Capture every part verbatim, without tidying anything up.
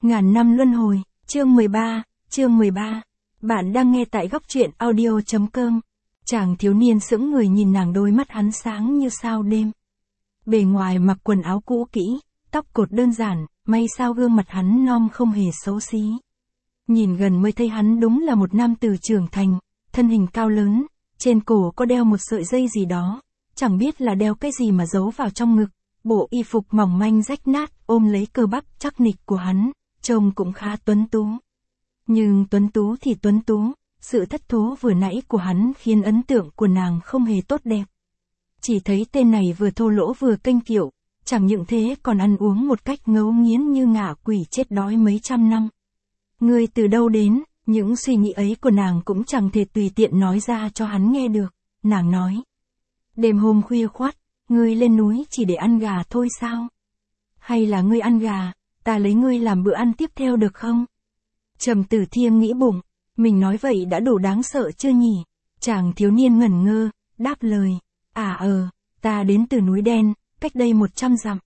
Ngàn năm luân hồi, chương mười ba, chương mười ba. Bạn đang nghe tại góc truyện audio chấm com. Chàng thiếu niên sững người nhìn nàng, đôi mắt hắn sáng như sao đêm. Bề ngoài mặc quần áo cũ kỹ, tóc cột đơn giản, may sao gương mặt hắn non không hề xấu xí. Nhìn gần mới thấy hắn đúng là một nam tử trưởng thành, thân hình cao lớn, trên cổ có đeo một sợi dây gì đó, chẳng biết là đeo cái gì mà giấu vào trong ngực. Bộ y phục mỏng manh rách nát ôm lấy cơ bắp chắc nịch của hắn, trông cũng khá tuấn tú. Nhưng tuấn tú thì tuấn tú, sự thất thố vừa nãy của hắn khiến ấn tượng của nàng không hề tốt đẹp. Chỉ thấy tên này vừa thô lỗ vừa kênh kiệu, chẳng những thế còn ăn uống một cách ngấu nghiến như ngạ quỷ chết đói mấy trăm năm. Ngươi từ đâu đến? Những suy nghĩ ấy của nàng cũng chẳng thể tùy tiện nói ra cho hắn nghe được. Nàng nói, đêm hôm khuya khoắt, ngươi lên núi chỉ để ăn gà thôi sao? Hay là ngươi ăn gà, ta lấy ngươi làm bữa ăn tiếp theo được không? Trầm Tử Thiêm nghĩ bụng, mình nói vậy đã đủ đáng sợ chưa nhỉ? Chàng thiếu niên ngẩn ngơ, đáp lời, à ờ, ta đến từ núi đen, cách đây một trăm dặm.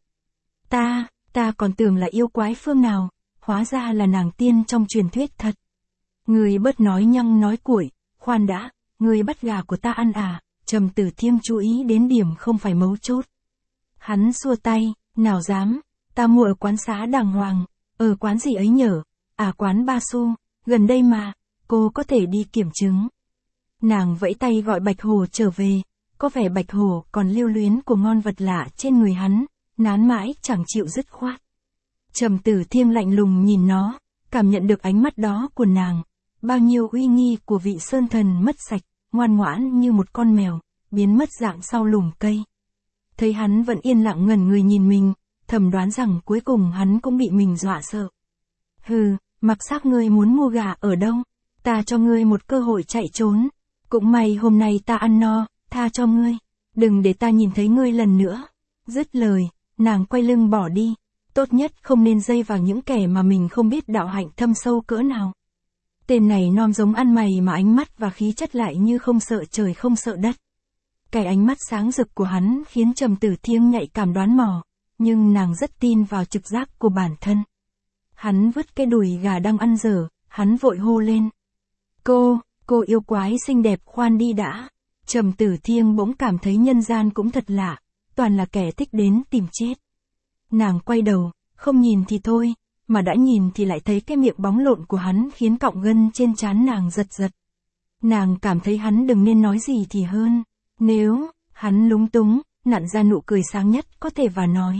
Ta, ta còn tưởng là yêu quái phương nào, hóa ra là nàng tiên trong truyền thuyết thật. Ngươi bớt nói nhăng nói cuội, khoan đã, ngươi bắt gà của ta ăn à? Trầm Tử Thiêm chú ý đến điểm không phải mấu chốt. Hắn xua tay, nào dám, ta mua ở quán xá đàng hoàng. Ở quán gì ấy nhở? À, quán Ba Xu, gần đây mà, cô có thể đi kiểm chứng. Nàng vẫy tay gọi Bạch Hổ trở về, có vẻ Bạch Hổ còn lưu luyến của ngon vật lạ trên người hắn, nán mãi chẳng chịu dứt khoát. Trầm Tử Thiêm lạnh lùng nhìn nó, cảm nhận được ánh mắt đó của nàng, bao nhiêu uy nghi của vị sơn thần mất sạch, ngoan ngoãn như một con mèo, biến mất dạng sau lùm cây. Thấy hắn vẫn yên lặng ngẩn người nhìn mình, thầm đoán rằng cuối cùng hắn cũng bị mình dọa sợ. Hừ, mặc xác ngươi muốn mua gà ở đâu, ta cho ngươi một cơ hội chạy trốn. Cũng may hôm nay ta ăn no, tha cho ngươi, đừng để ta nhìn thấy ngươi lần nữa. Dứt lời, nàng quay lưng bỏ đi, tốt nhất không nên dây vào những kẻ mà mình không biết đạo hạnh thâm sâu cỡ nào. Tên này non giống ăn mày mà ánh mắt và khí chất lại như không sợ trời không sợ đất. Cái ánh mắt sáng rực của hắn khiến Trầm Tử Thiêm nhạy cảm đoán mò, nhưng nàng rất tin vào trực giác của bản thân. Hắn vứt cái đùi gà đang ăn dở, hắn vội hô lên. Cô, cô yêu quái xinh đẹp khoan đi đã. Trầm Tử Thiêm bỗng cảm thấy nhân gian cũng thật lạ, toàn là kẻ thích đến tìm chết. Nàng quay đầu, không nhìn thì thôi, mà đã nhìn thì lại thấy cái miệng bóng lộn của hắn khiến cọng gân trên trán nàng giật giật. Nàng cảm thấy hắn đừng nên nói gì thì hơn. Nếu, hắn lúng túng, nặn ra nụ cười sáng nhất có thể và nói.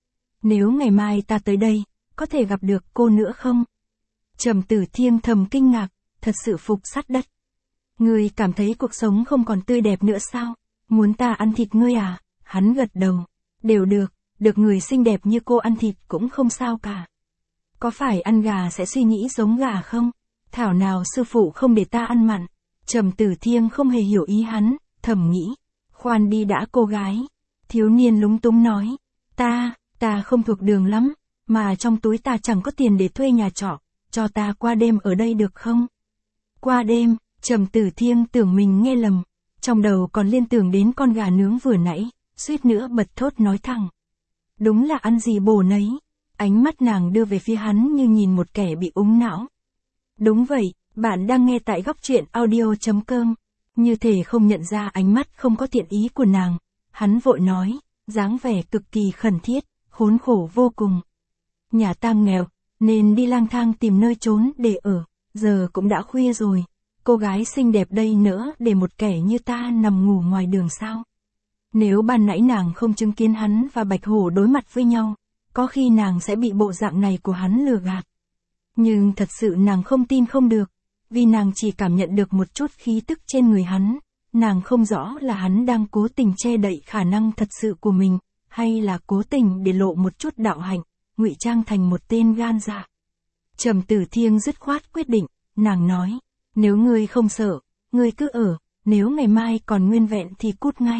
Nếu ngày mai ta tới đây, có thể gặp được cô nữa không? Trầm Tử Thiêm thầm kinh ngạc, thật sự phục sát đất. Ngươi cảm thấy cuộc sống không còn tươi đẹp nữa sao? Muốn ta ăn thịt ngươi à? Hắn gật đầu. Đều được, được người xinh đẹp như cô ăn thịt cũng không sao cả. Có phải ăn gà sẽ suy nghĩ giống gà không? Thảo nào sư phụ không để ta ăn mặn. Trầm Tử Thiêm không hề hiểu ý hắn, thầm nghĩ. Khoan đi đã cô gái. Thiếu niên lúng túng nói. Ta, ta không thuộc đường lắm, mà trong túi ta chẳng có tiền để thuê nhà trọ, cho ta qua đêm ở đây được không? Qua đêm, Trầm Tử Thiêm tưởng mình nghe lầm, trong đầu còn liên tưởng đến con gà nướng vừa nãy, suýt nữa bật thốt nói thẳng. Đúng là ăn gì bổ nấy. Ánh mắt nàng đưa về phía hắn như nhìn một kẻ bị úng não. Đúng vậy, bạn đang nghe tại góc truyện audio chấm com. Như thể không nhận ra ánh mắt không có thiện ý của nàng, hắn vội nói, dáng vẻ cực kỳ khẩn thiết, khốn khổ vô cùng. Nhà ta nghèo, nên đi lang thang tìm nơi trốn để ở, giờ cũng đã khuya rồi, cô gái xinh đẹp đây nữa để một kẻ như ta nằm ngủ ngoài đường sao? Nếu ban nãy nàng không chứng kiến hắn và Bạch Hổ đối mặt với nhau, có khi nàng sẽ bị bộ dạng này của hắn lừa gạt. Nhưng thật sự nàng không tin không được, vì nàng chỉ cảm nhận được một chút khí tức trên người hắn, nàng không rõ là hắn đang cố tình che đậy khả năng thật sự của mình, hay là cố tình để lộ một chút đạo hạnh, ngụy trang thành một tên gan dạ. Trầm Tử Thiêm dứt khoát quyết định, nàng nói, nếu ngươi không sợ, ngươi cứ ở, nếu ngày mai còn nguyên vẹn thì cút ngay.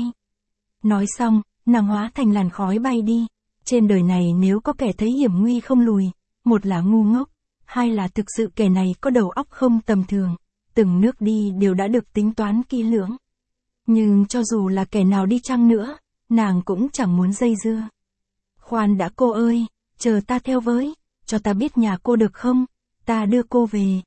Nói xong, nàng hóa thành làn khói bay đi. Trên đời này nếu có kẻ thấy hiểm nguy không lùi, một là ngu ngốc, hai là thực sự kẻ này có đầu óc không tầm thường, từng nước đi đều đã được tính toán kỹ lưỡng. Nhưng cho dù là kẻ nào đi chăng nữa, nàng cũng chẳng muốn dây dưa. Khoan đã cô ơi, chờ ta theo với. cho ta biết nhà cô được không, ta đưa cô về.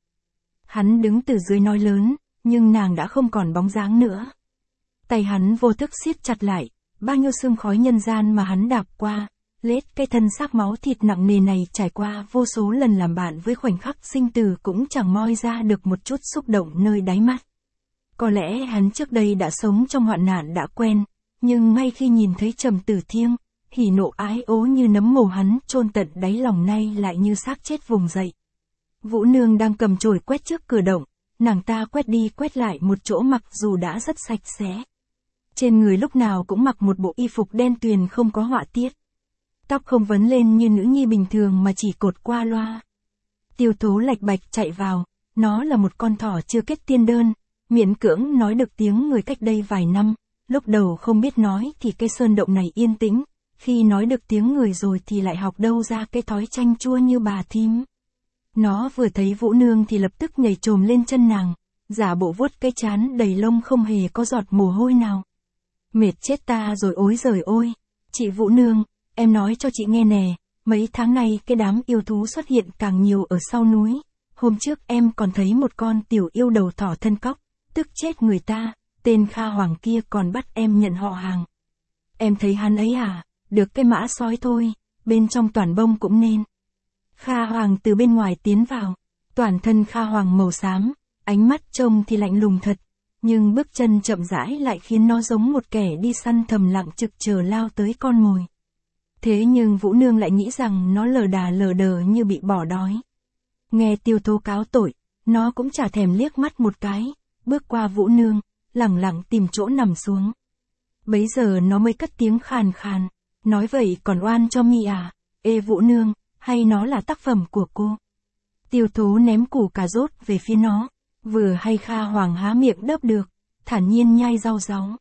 Hắn đứng từ dưới nói lớn, nhưng nàng đã không còn bóng dáng nữa. Tay hắn vô thức siết chặt lại, bao nhiêu sương khói nhân gian mà hắn đạp qua, lết cái thân xác máu thịt nặng nề này trải qua vô số lần làm bạn với khoảnh khắc sinh tử cũng chẳng moi ra được một chút xúc động nơi đáy mắt. Có lẽ hắn trước đây đã sống trong hoạn nạn đã quen, nhưng ngay khi nhìn thấy Trầm Tử Thiêng, hỉ nộ ái ố như nấm mồ hắn chôn tận đáy lòng nay lại như xác chết vùng dậy. Vũ Nương đang cầm chổi quét trước cửa động, nàng ta quét đi quét lại một chỗ mặc dù đã rất sạch sẽ. Trên người lúc nào cũng mặc một bộ y phục đen tuyền không có họa tiết. Tóc không vấn lên như nữ nhi bình thường mà chỉ cột qua loa. Tiêu Tố lạch bạch chạy vào, nó là một con thỏ chưa kết tiên đơn, miễn cưỡng nói được tiếng người cách đây vài năm, lúc đầu không biết nói thì cái sơn động này yên tĩnh, khi nói được tiếng người rồi thì lại học đâu ra cái thói chanh chua như bà thím. Nó vừa thấy Vũ Nương thì lập tức nhảy chồm lên chân nàng, giả bộ vuốt cái trán đầy lông không hề có giọt mồ hôi nào. Mệt chết ta rồi ối giời ôi, chị Vũ Nương, em nói cho chị nghe nè, mấy tháng nay cái đám yêu thú xuất hiện càng nhiều ở sau núi, hôm trước em còn thấy một con tiểu yêu đầu thỏ thân cóc, tức chết người ta, tên Kha Hoàng kia còn bắt em nhận họ hàng. Em thấy hắn ấy à, được cái mã sói thôi, bên trong toàn bông cũng nên. Kha Hoàng từ bên ngoài tiến vào, toàn thân Kha Hoàng màu xám, ánh mắt trông thì lạnh lùng thật, nhưng bước chân chậm rãi lại khiến nó giống một kẻ đi săn thầm lặng trực chờ lao tới con mồi. Thế nhưng Vũ Nương lại nghĩ rằng nó lờ đà lờ đờ như bị bỏ đói. Nghe Tiêu Tố cáo tội, nó cũng chả thèm liếc mắt một cái, bước qua Vũ Nương, lẳng lặng tìm chỗ nằm xuống. Bấy giờ nó mới cất tiếng khàn khàn, nói vậy còn oan cho mi à, ê Vũ Nương, hay nó là tác phẩm của cô? Tiêu Tố ném củ cà rốt về phía nó, vừa hay Kha Hoàng há miệng đớp được, thản nhiên nhai rau ráu.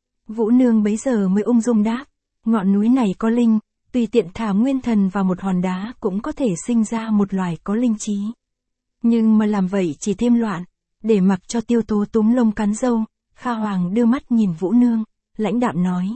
Vũ Nương bấy giờ mới ung dung đáp, ngọn núi này có linh, tùy tiện thả nguyên thần vào một hòn đá cũng có thể sinh ra một loài có linh trí. Nhưng mà làm vậy chỉ thêm loạn, để mặc cho Tiêu Tố túm lông cắn râu, Kha Hoàng đưa mắt nhìn Vũ Nương, lãnh đạm nói.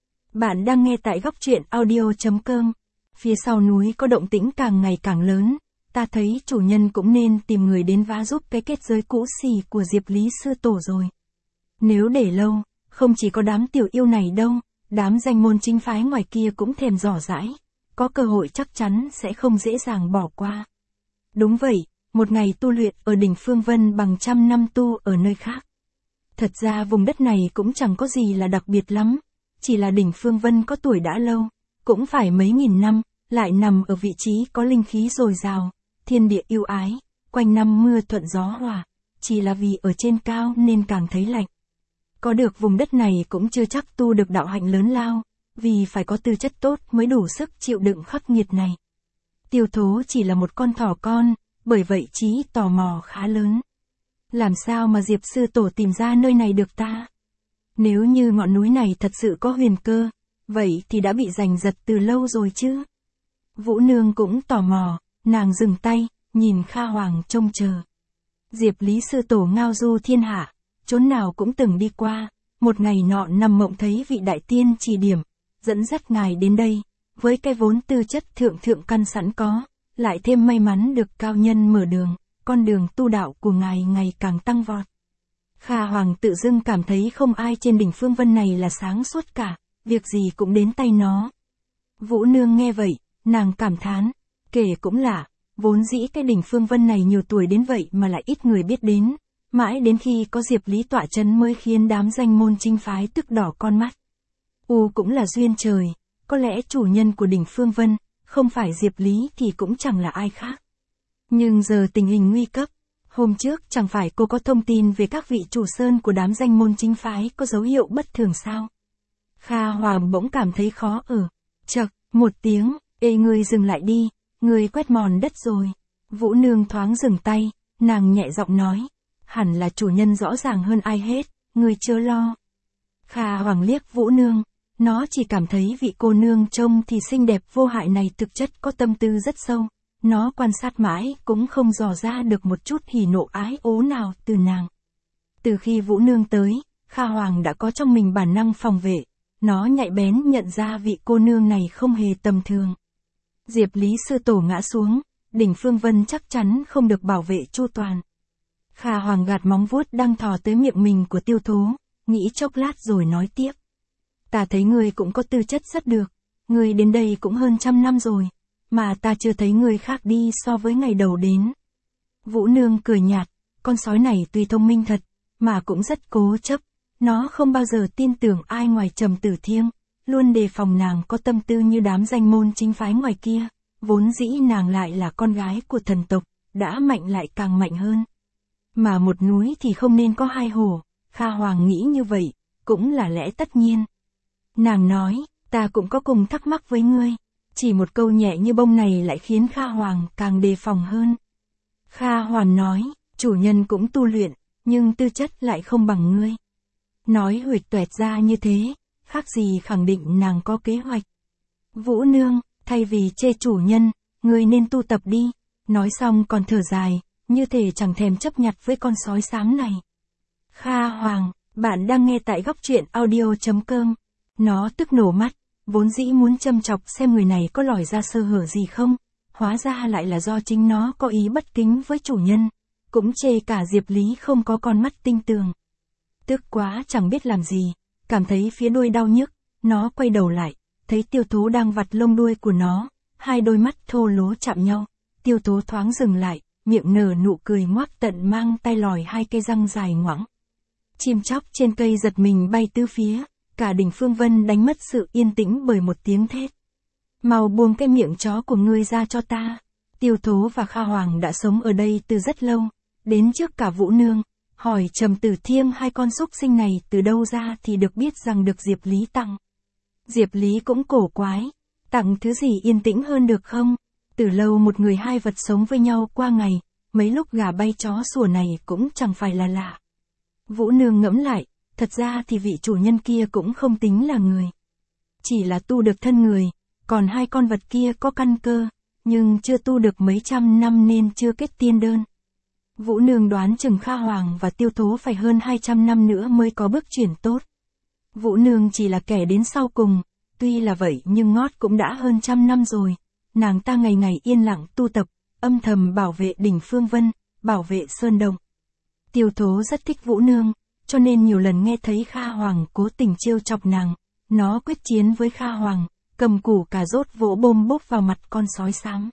Bạn đang nghe tại góc truyện audio chấm com. Phía sau núi có động tĩnh càng ngày càng lớn, ta thấy chủ nhân cũng nên tìm người đến vá giúp cái kết giới cũ xì của Diệp Lý Sư Tổ rồi. Nếu để lâu, không chỉ có đám tiểu yêu này đâu, đám danh môn chính phái ngoài kia cũng thèm dò dãi, có cơ hội chắc chắn sẽ không dễ dàng bỏ qua. Đúng vậy, một ngày tu luyện ở đỉnh Phương Vân bằng trăm năm tu ở nơi khác. Thật ra vùng đất này cũng chẳng có gì là đặc biệt lắm, chỉ là đỉnh Phương Vân có tuổi đã lâu, cũng phải mấy nghìn năm, lại nằm ở vị trí có linh khí dồi dào, thiên địa yêu ái, quanh năm mưa thuận gió hòa, chỉ là vì ở trên cao nên càng thấy lạnh. Có được vùng đất này cũng chưa chắc tu được đạo hạnh lớn lao, vì phải có tư chất tốt mới đủ sức chịu đựng khắc nghiệt này. Tiêu Tố chỉ là một con thỏ con, bởi vậy trí tò mò khá lớn. Làm sao mà Diệp Sư Tổ tìm ra nơi này được ta? Nếu như ngọn núi này thật sự có huyền cơ, vậy thì đã bị giành giật từ lâu rồi chứ? Vũ Nương cũng tò mò, nàng dừng tay, nhìn Kha Hoàng trông chờ. Diệp Lý Sư Tổ ngao du thiên hạ, chốn nào cũng từng đi qua, một ngày nọ nằm mộng thấy vị đại tiên chỉ điểm, dẫn dắt ngài đến đây, với cái vốn tư chất thượng thượng căn sẵn có, lại thêm may mắn được cao nhân mở đường, con đường tu đạo của ngài ngày càng tăng vọt. Kha Hoàng tự dưng cảm thấy không ai trên đỉnh Phương Vân này là sáng suốt cả, việc gì cũng đến tay nó. Vũ Nương nghe vậy, nàng cảm thán, kể cũng lạ, vốn dĩ cái đỉnh Phương Vân này nhiều tuổi đến vậy mà lại ít người biết đến, mãi đến khi có Diệp Lý tọa chấn mới khiến đám danh môn chính phái tức đỏ con mắt. U cũng là duyên trời, có lẽ chủ nhân của đỉnh Phương Vân, không phải Diệp Lý thì cũng chẳng là ai khác. Nhưng giờ tình hình nguy cấp, hôm trước chẳng phải cô có thông tin về các vị chủ sơn của đám danh môn chính phái có dấu hiệu bất thường sao? Kha Hoàng bỗng cảm thấy khó ở, chậc, một tiếng, ê ngươi dừng lại đi, ngươi quét mòn đất rồi. Vũ Nương thoáng dừng tay, nàng nhẹ giọng nói, hẳn là chủ nhân rõ ràng hơn ai hết, ngươi chớ lo. Kha Hoàng liếc Vũ Nương, nó chỉ cảm thấy vị cô nương trông thì xinh đẹp vô hại này thực chất có tâm tư rất sâu, nó quan sát mãi cũng không dò ra được một chút hỉ nộ ái ố nào từ nàng. Từ khi Vũ Nương tới, Kha Hoàng đã có trong mình bản năng phòng vệ, nó nhạy bén nhận ra vị cô nương này không hề tầm thường. Diệp Lý Sư Tổ ngã xuống, Đỉnh Phương Vân chắc chắn không được bảo vệ chu toàn. Kha Hoàng gạt móng vuốt đang thò tới miệng mình của Tiêu Thố, nghĩ chốc lát rồi nói tiếp. Ta thấy ngươi cũng có tư chất rất được, ngươi đến đây cũng hơn trăm năm rồi, mà ta chưa thấy ngươi khác đi so với ngày đầu đến. Vũ Nương cười nhạt, con sói này tuy thông minh thật, mà cũng rất cố chấp, nó không bao giờ tin tưởng ai ngoài Trầm Tử Thiêng, luôn đề phòng nàng có tâm tư như đám danh môn chính phái ngoài kia, vốn dĩ nàng lại là con gái của thần tộc, đã mạnh lại càng mạnh hơn. Mà một núi thì không nên có hai hổ, Kha Hoàng nghĩ như vậy, cũng là lẽ tất nhiên. Nàng nói, ta cũng có cùng thắc mắc với ngươi, chỉ một câu nhẹ như bông này lại khiến Kha Hoàng càng đề phòng hơn. Kha Hoàng nói, chủ nhân cũng tu luyện, nhưng tư chất lại không bằng ngươi. Nói huỵch toẹt ra như thế, khác gì khẳng định nàng có kế hoạch. Vũ Nương, thay vì chê chủ nhân, ngươi nên tu tập đi, nói xong còn thở dài, như thể chẳng thèm chấp nhặt với con sói xám này. Kha Hoàng, bạn đang nghe tại góc truyện audio chấm com. Nó tức nổ mắt, vốn dĩ muốn châm chọc xem người này có lòi ra sơ hở gì không, hóa ra lại là do chính nó có ý bất kính với chủ nhân, cũng chê cả Diệp Lý không có con mắt tinh tường. Tức quá chẳng biết làm gì, cảm thấy phía đuôi đau nhức, nó quay đầu lại, thấy Tiêu Thố đang vặt lông đuôi của nó, hai đôi mắt thô lố chạm nhau, Tiêu Thố thoáng dừng lại, miệng nở nụ cười ngoác tận mang tay lòi hai cây răng dài ngoẵng. Chim chóc trên cây giật mình bay tứ phía, cả Đỉnh Phương Vân đánh mất sự yên tĩnh bởi một tiếng thét. Mau buông cái miệng chó của ngươi ra cho ta. Tiêu Thố và Kha Hoàng đã sống ở đây từ rất lâu, đến trước cả Vũ Nương, hỏi Trầm Tử Thiêng hai con súc sinh này từ đâu ra thì được biết rằng được Diệp Lý tặng. Diệp Lý cũng cổ quái, tặng thứ gì yên tĩnh hơn được không? Từ lâu một người hai vật sống với nhau qua ngày, mấy lúc gà bay chó sủa này cũng chẳng phải là lạ. Vũ Nương ngẫm lại, thật ra thì vị chủ nhân kia cũng không tính là người. Chỉ là tu được thân người, còn hai con vật kia có căn cơ, nhưng chưa tu được mấy trăm năm nên chưa kết tiên đơn. Vũ Nương đoán chừng Kha Hoàng và Tiêu Thố phải hơn hai trăm năm nữa mới có bước chuyển tốt. Vũ Nương chỉ là kẻ đến sau cùng, tuy là vậy nhưng ngót cũng đã hơn trăm năm rồi. Nàng ta ngày ngày yên lặng tu tập, âm thầm bảo vệ Đỉnh Phương Vân, bảo vệ Sơn Đồng. Tiêu Thố rất thích Vũ Nương, cho nên nhiều lần nghe thấy Kha Hoàng cố tình trêu chọc nàng, nó quyết chiến với Kha Hoàng, cầm củ cà rốt vỗ bôm bốp vào mặt con sói xám.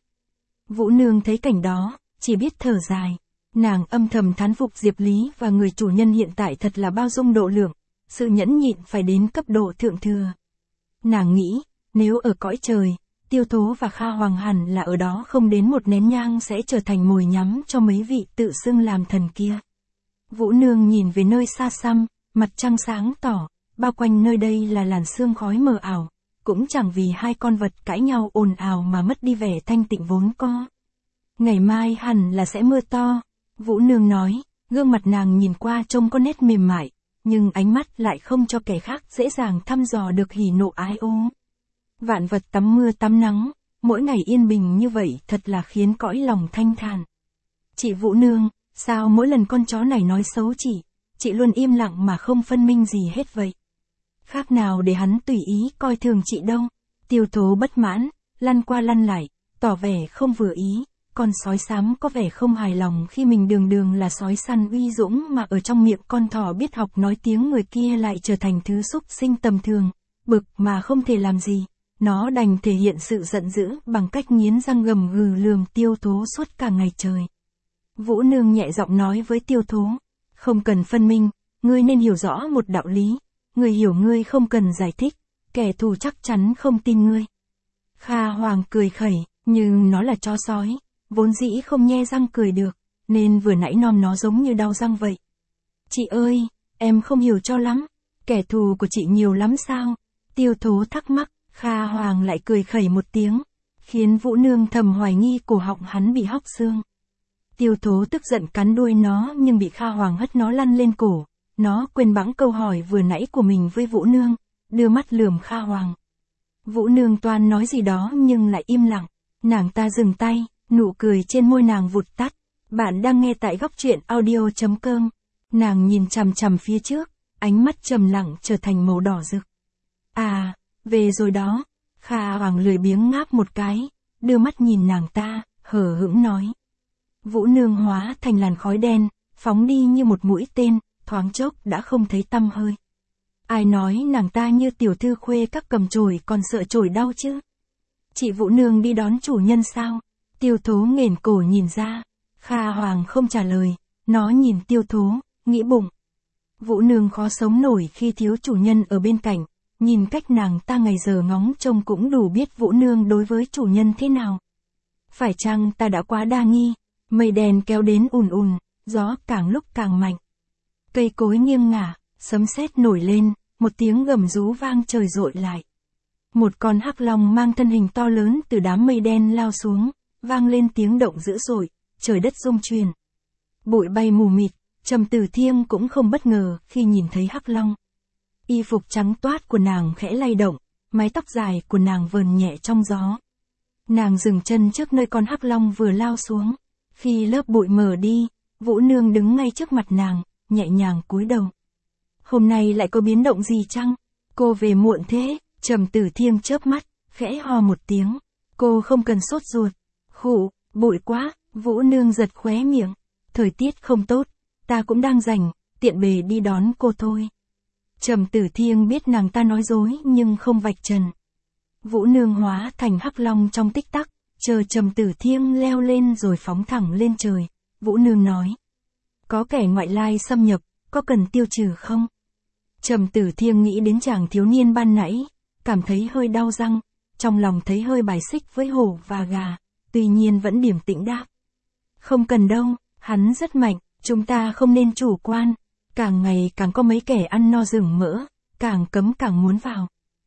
Vũ Nương thấy cảnh đó, chỉ biết thở dài. Nàng âm thầm thán phục Diệp Lý và người chủ nhân hiện tại thật là bao dung độ lượng, sự nhẫn nhịn phải đến cấp độ thượng thừa. Nàng nghĩ, nếu ở cõi trời, Tiêu Thố và Kha Hoàng hẳn là ở đó không đến một nén nhang sẽ trở thành mồi nhắm cho mấy vị tự xưng làm thần kia. Vũ Nương nhìn về nơi xa xăm, mặt trăng sáng tỏ, bao quanh nơi đây là làn sương khói mờ ảo, cũng chẳng vì hai con vật cãi nhau ồn ào mà mất đi vẻ thanh tịnh vốn có. Ngày mai hẳn là sẽ mưa to, Vũ Nương nói, gương mặt nàng nhìn qua trông có nét mềm mại, nhưng ánh mắt lại không cho kẻ khác dễ dàng thăm dò được hỉ nộ ái ố. Vạn vật tắm mưa tắm nắng, mỗi ngày yên bình như vậy thật là khiến cõi lòng thanh thản. Chị Vũ Nương, sao mỗi lần con chó này nói xấu chị, chị luôn im lặng mà không phân minh gì hết vậy? Khác nào để hắn tùy ý coi thường chị đâu? Tiêu Thố bất mãn, lăn qua lăn lại, tỏ vẻ không vừa ý. Con sói xám có vẻ không hài lòng khi mình đường đường là sói săn uy dũng mà ở trong miệng con thỏ biết học nói tiếng người kia lại trở thành thứ súc sinh tầm thường, bực mà không thể làm gì. Nó đành thể hiện sự giận dữ bằng cách nghiến răng gầm gừ lườm Tiêu Thố suốt cả ngày trời. Vũ Nương nhẹ giọng nói với Tiêu Thố, không cần phân minh, ngươi nên hiểu rõ một đạo lý, người hiểu ngươi không cần giải thích, kẻ thù chắc chắn không tin ngươi. Kha Hoàng cười khẩy, nhưng nó là chó sói, vốn dĩ không nhe răng cười được, nên vừa nãy nom nó giống như đau răng vậy. Chị ơi, em không hiểu cho lắm, kẻ thù của chị nhiều lắm sao? Tiêu Thố thắc mắc, Kha Hoàng lại cười khẩy một tiếng, khiến Vũ Nương thầm hoài nghi cổ họng hắn bị hóc xương. Tiêu Thố tức giận cắn đuôi nó nhưng bị Kha Hoàng hất nó lăn lên cổ, nó quên bẵng câu hỏi vừa nãy của mình với Vũ Nương, đưa mắt lườm Kha Hoàng. Vũ Nương toan nói gì đó nhưng lại im lặng, nàng ta dừng tay, nụ cười trên môi nàng vụt tắt. Bạn đang nghe tại góc truyện audio chấm com. Nàng nhìn chằm chằm phía trước, ánh mắt trầm lặng trở thành màu đỏ rực. À, về rồi đó. Kha Hoàng lười biếng ngáp một cái, đưa mắt nhìn nàng ta, hờ hững nói. Vũ Nương hóa thành làn khói đen, phóng đi như một mũi tên, thoáng chốc đã không thấy tăm hơi. Ai nói nàng ta như tiểu thư khuê các cầm chổi còn sợ chổi đau chứ? Chị Vũ Nương đi đón chủ nhân sao? Tiêu Thố nghển cổ nhìn ra. Kha Hoàng không trả lời, nó nhìn Tiêu Thố, nghĩ bụng. Vũ Nương khó sống nổi khi thiếu chủ nhân ở bên cạnh, nhìn cách nàng ta ngày giờ ngóng trông cũng đủ biết Vũ Nương đối với chủ nhân thế nào. Phải chăng ta đã quá đa nghi? Mây đen kéo đến ùn ùn, gió càng lúc càng mạnh. Cây cối nghiêng ngả, sấm sét nổi lên, một tiếng gầm rú vang trời rội lại. Một con hắc long mang thân hình to lớn từ đám mây đen lao xuống, vang lên tiếng động dữ dội, trời đất rung chuyển. Bụi bay mù mịt, Trầm Tử Thiêm cũng không bất ngờ khi nhìn thấy hắc long. Y phục trắng toát của nàng khẽ lay động, mái tóc dài của nàng vờn nhẹ trong gió. Nàng dừng chân trước nơi con hắc long vừa lao xuống. Khi lớp bụi mờ đi, Vũ Nương đứng ngay trước mặt nàng, nhẹ nhàng cúi đầu. Hôm nay lại có biến động gì chăng? Cô về muộn thế, Trầm Tử Thiêm chớp mắt, khẽ ho một tiếng. Cô không cần sốt ruột. Khụ, bụi quá, Vũ Nương giật khóe miệng. Thời tiết không tốt, ta cũng đang rảnh, tiện bề đi đón cô thôi. Trầm Tử Thiêm biết nàng ta nói dối nhưng không vạch trần. Vũ Nương hóa thành hắc long trong tích tắc, chờ Trầm Tử Thiêm leo lên rồi phóng thẳng lên trời. Vũ Nương nói. Có kẻ ngoại lai xâm nhập, có cần tiêu trừ không? Trầm Tử Thiêm nghĩ đến chàng thiếu niên ban nãy, cảm thấy hơi đau răng, trong lòng thấy hơi bài xích với hổ và gà, tuy nhiên vẫn điềm tĩnh đáp. Không cần đâu, hắn rất mạnh, chúng ta không nên chủ quan, càng ngày càng có mấy kẻ ăn no rừng mỡ, càng cấm càng muốn vào.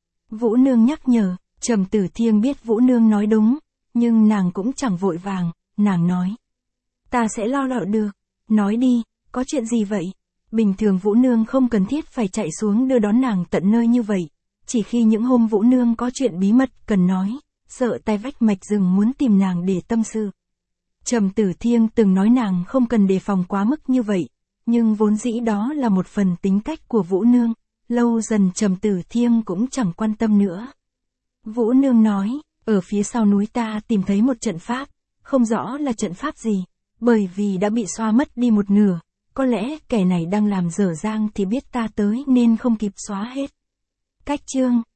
Vũ Nương nhắc nhở, Trầm Tử Thiêm biết Vũ Nương nói đúng, nhưng nàng cũng chẳng vội vàng, nàng nói. Ta sẽ lo lọ được, nói đi, có chuyện gì vậy? Bình thường Vũ Nương không cần thiết phải chạy xuống đưa đón nàng tận nơi như vậy, chỉ khi những hôm Vũ Nương có chuyện bí mật cần nói, sợ tai vách mạch rừng muốn tìm nàng để tâm sự. Trầm Tử Thiêm từng nói nàng không cần đề phòng quá mức như vậy, nhưng vốn dĩ đó là một phần tính cách của Vũ Nương, lâu dần Trầm Tử Thiêm cũng chẳng quan tâm nữa. Vũ Nương nói, ở phía sau núi ta tìm thấy một trận pháp, không rõ là trận pháp gì, bởi vì đã bị xóa mất đi một nửa, có lẽ kẻ này đang làm dở dang thì biết ta tới nên không kịp xóa hết. Cách chương